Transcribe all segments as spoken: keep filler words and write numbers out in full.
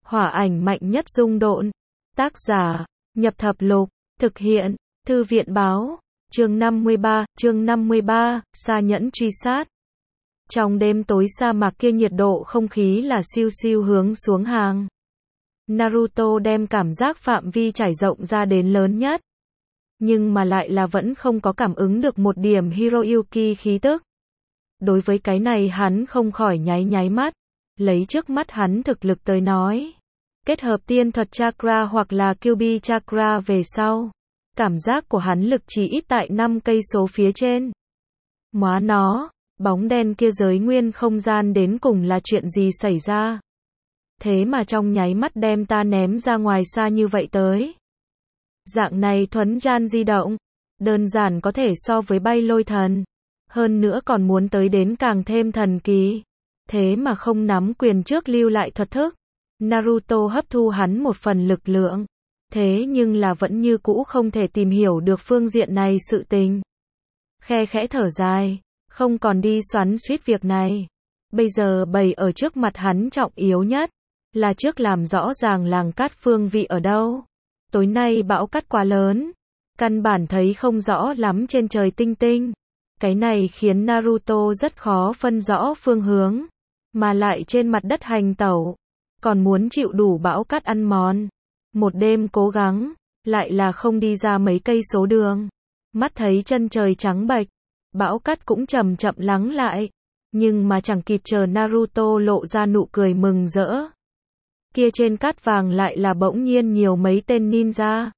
Hỏa ảnh mạnh nhất dung độn. Tác giả, Nhập Thập Lục. Thực hiện, Thư viện báo. Chương năm mươi ba, chương năm mươi ba, Sa nhẫn truy sát. Trong đêm tối sa mạc kia nhiệt độ không khí là siêu siêu hướng xuống hàng. Naruto đem cảm giác phạm vi trải rộng ra đến lớn nhất. Nhưng mà lại là vẫn không có cảm ứng được một điểm Hiroyuki khí tức. Đối với cái này hắn không khỏi nháy nháy mắt. Lấy trước mắt hắn thực lực tới nói. Kết hợp tiên thuật chakra hoặc là Kyuubi chakra về sau. Cảm giác của hắn lực chỉ ít tại năm cây số phía trên. Móa nó, bóng đen kia giới nguyên không gian đến cùng là chuyện gì xảy ra. Thế mà trong nháy mắt đem ta ném ra ngoài xa như vậy tới. Dạng này thuấn gian di động, đơn giản có thể so với bay lôi thần. Hơn nữa còn muốn tới đến càng thêm thần kỳ. Thế mà không nắm quyền trước lưu lại thuật thức. Naruto hấp thu hắn một phần lực lượng. Thế nhưng là vẫn như cũ không thể tìm hiểu được phương diện này sự tình. Khe khẽ thở dài, không còn đi xoắn xuýt việc này. Bây giờ bày ở trước mặt hắn trọng yếu nhất, là trước làm rõ ràng làng cát phương vị ở đâu. Tối nay bão cát quá lớn, căn bản thấy không rõ lắm trên trời tinh tinh. Cái này khiến Naruto rất khó phân rõ phương hướng, mà lại trên mặt đất hành tẩu, còn muốn chịu đủ bão cát ăn mòn. Một đêm cố gắng, lại là không đi ra mấy cây số đường. Mắt thấy chân trời trắng bệch, bão cát cũng chậm chậm lắng lại, nhưng mà chẳng kịp chờ Naruto lộ ra nụ cười mừng rỡ. Kia trên cát vàng lại là bỗng nhiên nhiều mấy tên ninja.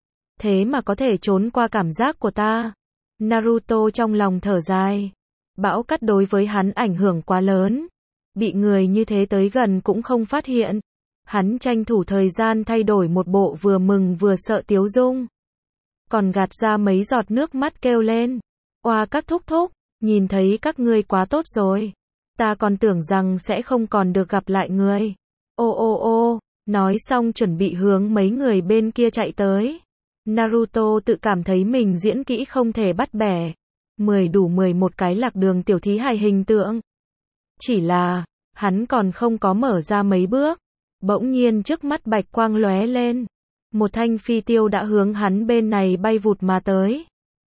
Thế mà có thể trốn qua cảm giác của ta. Naruto trong lòng thở dài. Bão cát đối với hắn ảnh hưởng quá lớn. Bị người như thế tới gần cũng không phát hiện. Hắn tranh thủ thời gian thay đổi một bộ vừa mừng vừa sợ tiếu dung. Còn gạt ra mấy giọt nước mắt kêu lên. Oa các thúc thúc, nhìn thấy các ngươi quá tốt rồi. Ta còn tưởng rằng sẽ không còn được gặp lại ngươi. Ô ô ô, nói xong chuẩn bị hướng mấy người bên kia chạy tới. Naruto tự cảm thấy mình diễn kỹ không thể bắt bẻ. Mười đủ mười một cái lạc đường tiểu thí hài hình tượng. Chỉ là, hắn còn không có mở ra mấy bước. Bỗng nhiên trước mắt bạch quang lóe lên. Một thanh phi tiêu đã hướng hắn bên này bay vụt mà tới.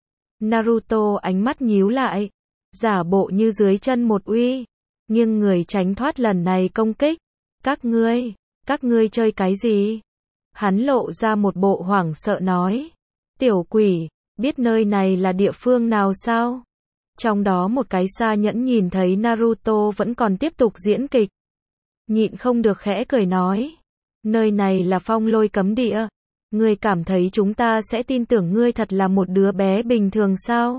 Naruto ánh mắt nhíu lại. Giả bộ như dưới chân một uy. Nhưng người tránh thoát lần này công kích. Các ngươi, các ngươi chơi cái gì? Hắn lộ ra một bộ hoảng sợ nói. Tiểu quỷ, biết nơi này là địa phương nào sao? Trong đó một cái Sa nhẫn nhìn thấy Naruto vẫn còn tiếp tục diễn kịch. Nhịn không được khẽ cười nói. Nơi này là phong lôi cấm địa. Ngươi cảm thấy chúng ta sẽ tin tưởng ngươi thật là một đứa bé bình thường sao?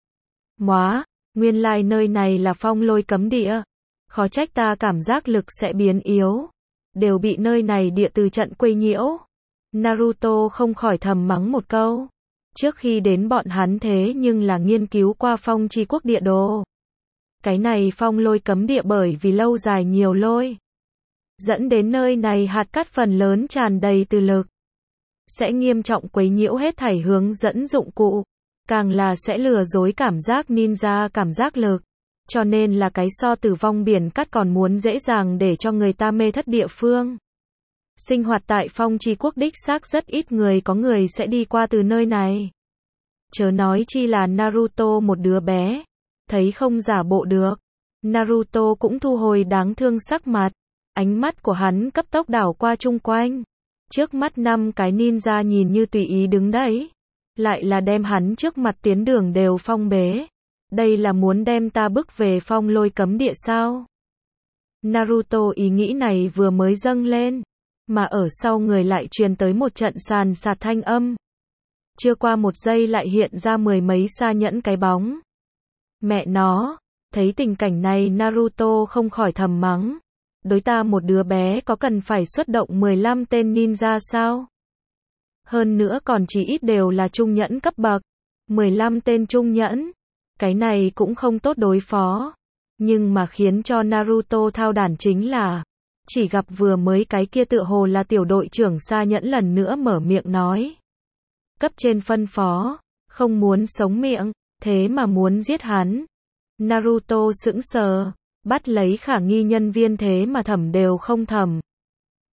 Móa, nguyên lai nơi này là phong lôi cấm địa. Khó trách ta cảm giác lực sẽ biến yếu. Đều bị nơi này địa từ trận quấy nhiễu. Naruto không khỏi thầm mắng một câu. Trước khi đến bọn hắn thế nhưng là nghiên cứu qua phong chi quốc địa đồ. Cái này phong lôi cấm địa bởi vì lâu dài nhiều lôi. Dẫn đến nơi này hạt cát phần lớn tràn đầy từ lực. Sẽ nghiêm trọng quấy nhiễu hết thảy hướng dẫn dụng cụ. Càng là sẽ lừa dối cảm giác ninja cảm giác lực. Cho nên là cái so tử vong biển cát còn muốn dễ dàng để cho người ta mê thất địa phương. Sinh hoạt tại phong chi quốc đích xác rất ít người có người sẽ đi qua từ nơi này. Chớ nói chi là Naruto một đứa bé. Thấy không giả bộ được. Naruto cũng thu hồi đáng thương sắc mặt. Ánh mắt của hắn cấp tốc đảo qua chung quanh. Trước mắt năm cái ninja nhìn như tùy ý đứng đấy. Lại là đem hắn trước mặt tiến đường đều phong bế. Đây là muốn đem ta bức về phong lôi cấm địa sao? Naruto ý nghĩ này vừa mới dâng lên. Mà ở sau người lại truyền tới một trận sàn sạt thanh âm. Chưa qua một giây lại hiện ra mười mấy Sa nhẫn cái bóng. Mẹ nó, thấy tình cảnh này Naruto không khỏi thầm mắng. Đối ta một đứa bé có cần phải xuất động mười lăm tên ninja sao? Hơn nữa còn chỉ ít đều là trung nhẫn cấp bậc. mười lăm tên trung nhẫn. Cái này cũng không tốt đối phó. Nhưng mà khiến cho Naruto thao đản chính là. Chỉ gặp vừa mới cái kia tựa hồ là tiểu đội trưởng Sa nhẫn lần nữa mở miệng nói. Cấp trên phân phó. Không muốn sống miệng. Thế mà muốn giết hắn. Naruto sững sờ. Bắt lấy khả nghi nhân viên thế mà thẩm đều không thẩm.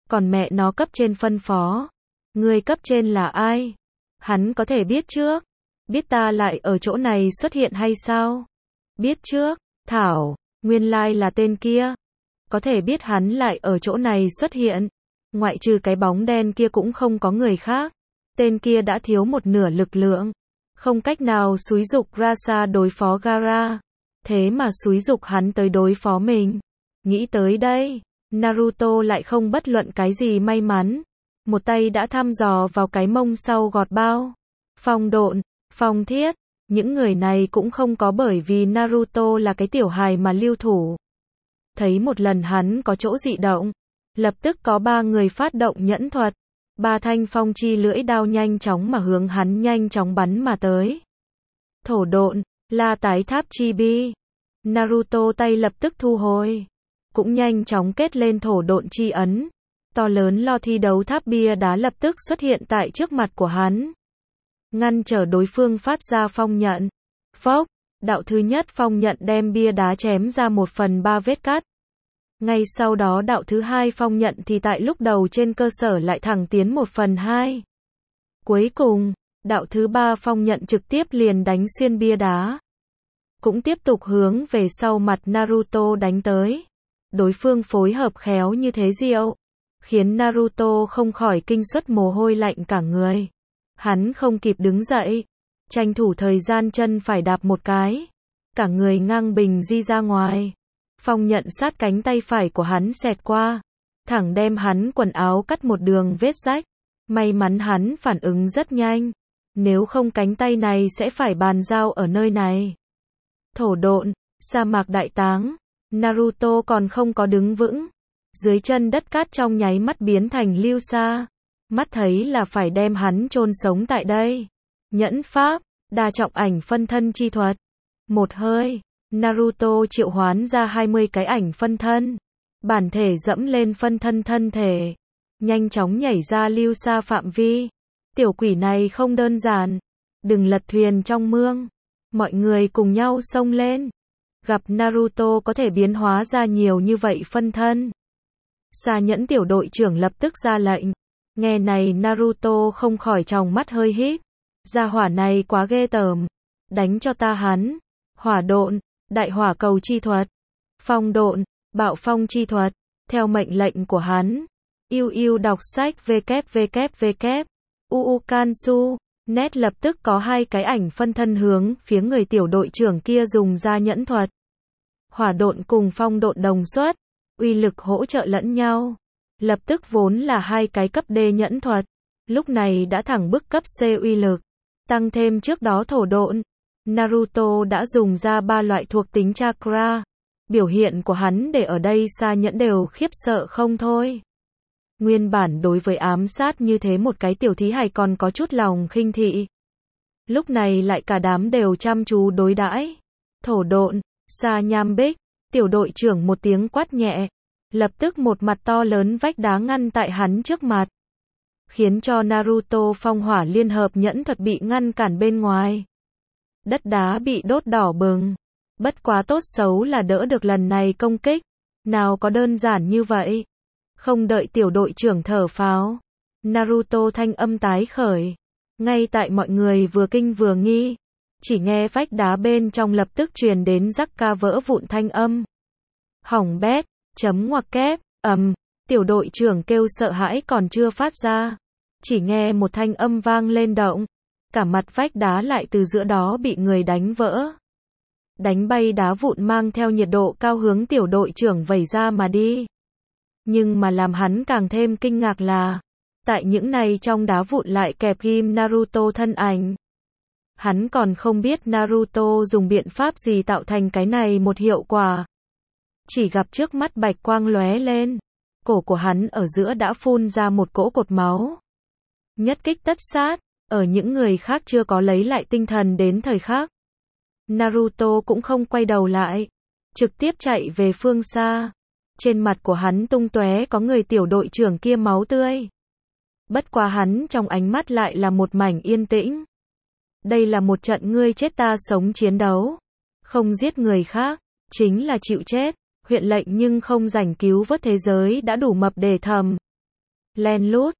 Còn mẹ nó cấp trên phân phó. Người cấp trên là ai? Hắn có thể biết trước. Biết ta lại ở chỗ này xuất hiện hay sao? Biết trước. Thảo, nguyên lai là tên kia. Có thể biết hắn lại ở chỗ này xuất hiện. Ngoại trừ cái bóng đen kia cũng không có người khác. Tên kia đã thiếu một nửa lực lượng. Không cách nào xúi giục Rasa đối phó Gaara. Thế mà xúi giục hắn tới đối phó mình. Nghĩ tới đây, Naruto lại không bất luận cái gì may mắn. Một tay đã thăm dò vào cái mông sau gọt bao. Phong Độn, Phong Thiết, những người này cũng không có bởi vì Naruto là cái tiểu hài mà lưu thủ. Thấy một lần hắn có chỗ dị động, lập tức có ba người phát động nhẫn thuật. Ba thanh phong chi lưỡi đao nhanh chóng mà hướng hắn nhanh chóng bắn mà tới. Thổ Độn, La Tái Tháp Chi Bi. Naruto tay lập tức thu hồi. Cũng nhanh chóng kết lên Thổ Độn chi ấn. To lớn lo thi đấu tháp bia đá lập tức xuất hiện tại trước mặt của hắn. Ngăn trở đối phương phát ra phong nhận. Phốc, đạo thứ nhất phong nhận đem bia đá chém ra một phần ba vết cắt. Ngay sau đó đạo thứ hai phong nhận thì tại lúc đầu trên cơ sở lại thẳng tiến một phần hai. Cuối cùng, đạo thứ ba phong nhận trực tiếp liền đánh xuyên bia đá. Cũng tiếp tục hướng về sau mặt Naruto đánh tới. Đối phương phối hợp khéo như thế diệu, khiến Naruto không khỏi kinh suất mồ hôi lạnh cả người. Hắn không kịp đứng dậy, tranh thủ thời gian chân phải đạp một cái, cả người ngang bình di ra ngoài. Phong nhận sát cánh tay phải của hắn xẹt qua, thẳng đem hắn quần áo cắt một đường vết rách. May mắn hắn phản ứng rất nhanh, nếu không cánh tay này sẽ phải bàn giao ở nơi này. Thổ Độn, sa mạc đại táng. Naruto còn không có đứng vững, dưới chân đất cát trong nháy mắt biến thành lưu sa. Mắt thấy là phải đem hắn chôn sống tại đây. Nhẫn pháp, đa trọng ảnh phân thân chi thuật. Một hơi, Naruto triệu hoán ra hai mươi cái ảnh phân thân. Bản thể dẫm lên phân thân thân thể, nhanh chóng nhảy ra lưu sa phạm vi. Tiểu quỷ này không đơn giản. Đừng lật thuyền trong mương. Mọi người cùng nhau xông lên. Gặp Naruto có thể biến hóa ra nhiều như vậy phân thân. Sa nhẫn tiểu đội trưởng lập tức ra lệnh. Nghe này Naruto không khỏi tròng mắt hơi híp. Gia hỏa này quá ghê tởm. Đánh cho ta hắn. Hỏa Độn, đại hỏa cầu chi thuật. Phong Độn, bạo phong chi thuật. Theo mệnh lệnh của hắn. Yêu yêu đọc sách www. Uukansu. Net lập tức có hai cái ảnh phân thân hướng phía người tiểu đội trưởng kia dùng ra nhẫn thuật. Hỏa Độn cùng Phong Độn đồng xuất, uy lực hỗ trợ lẫn nhau. Lập tức vốn là hai cái cấp D nhẫn thuật, lúc này đã thẳng bức cấp C uy lực. Tăng thêm trước đó Thổ Độn, Naruto đã dùng ra ba loại thuộc tính chakra. Biểu hiện của hắn để ở đây Sa nhẫn đều khiếp sợ không thôi. Nguyên bản đối với ám sát như thế một cái tiểu thí hài còn có chút lòng khinh thị. Lúc này lại cả đám đều chăm chú đối đãi. Thổ Độn, Sa nham bích, tiểu đội trưởng một tiếng quát nhẹ. Lập tức một mặt to lớn vách đá ngăn tại hắn trước mặt. Khiến cho Naruto phong hỏa liên hợp nhẫn thuật bị ngăn cản bên ngoài. Đất đá bị đốt đỏ bừng. Bất quá tốt xấu là đỡ được lần này công kích. Nào có đơn giản như vậy. Không đợi tiểu đội trưởng thở phào, Naruto thanh âm tái khởi. Ngay tại mọi người vừa kinh vừa nghi, chỉ nghe vách đá bên trong lập tức truyền đến rắc ca vỡ vụn thanh âm. Hỏng bét, chấm ngoặc kép, ầm, tiểu đội trưởng kêu sợ hãi còn chưa phát ra. Chỉ nghe một thanh âm vang lên động, cả mặt vách đá lại từ giữa đó bị người đánh vỡ. Đánh bay đá vụn mang theo nhiệt độ cao hướng tiểu đội trưởng vẩy ra mà đi. Nhưng mà làm hắn càng thêm kinh ngạc là, tại những này trong đá vụn lại kẹp ghim Naruto thân ảnh. Hắn còn không biết Naruto dùng biện pháp gì tạo thành cái này một hiệu quả. Chỉ gặp trước mắt bạch quang lóe lên, cổ của hắn ở giữa đã phun ra một cỗ cột máu. Nhất kích tất sát, ở những người khác chưa có lấy lại tinh thần đến thời khắc. Naruto cũng không quay đầu lại, trực tiếp chạy về phương xa. Trên mặt của hắn tung tóe có người tiểu đội trưởng kia máu tươi. Bất quá hắn trong ánh mắt lại là một mảnh yên tĩnh. Đây là một trận ngươi chết ta sống chiến đấu. Không giết người khác, chính là chịu chết. Huyện lệnh nhưng không giành cứu vớt thế giới đã đủ mập để thầm. Len lút,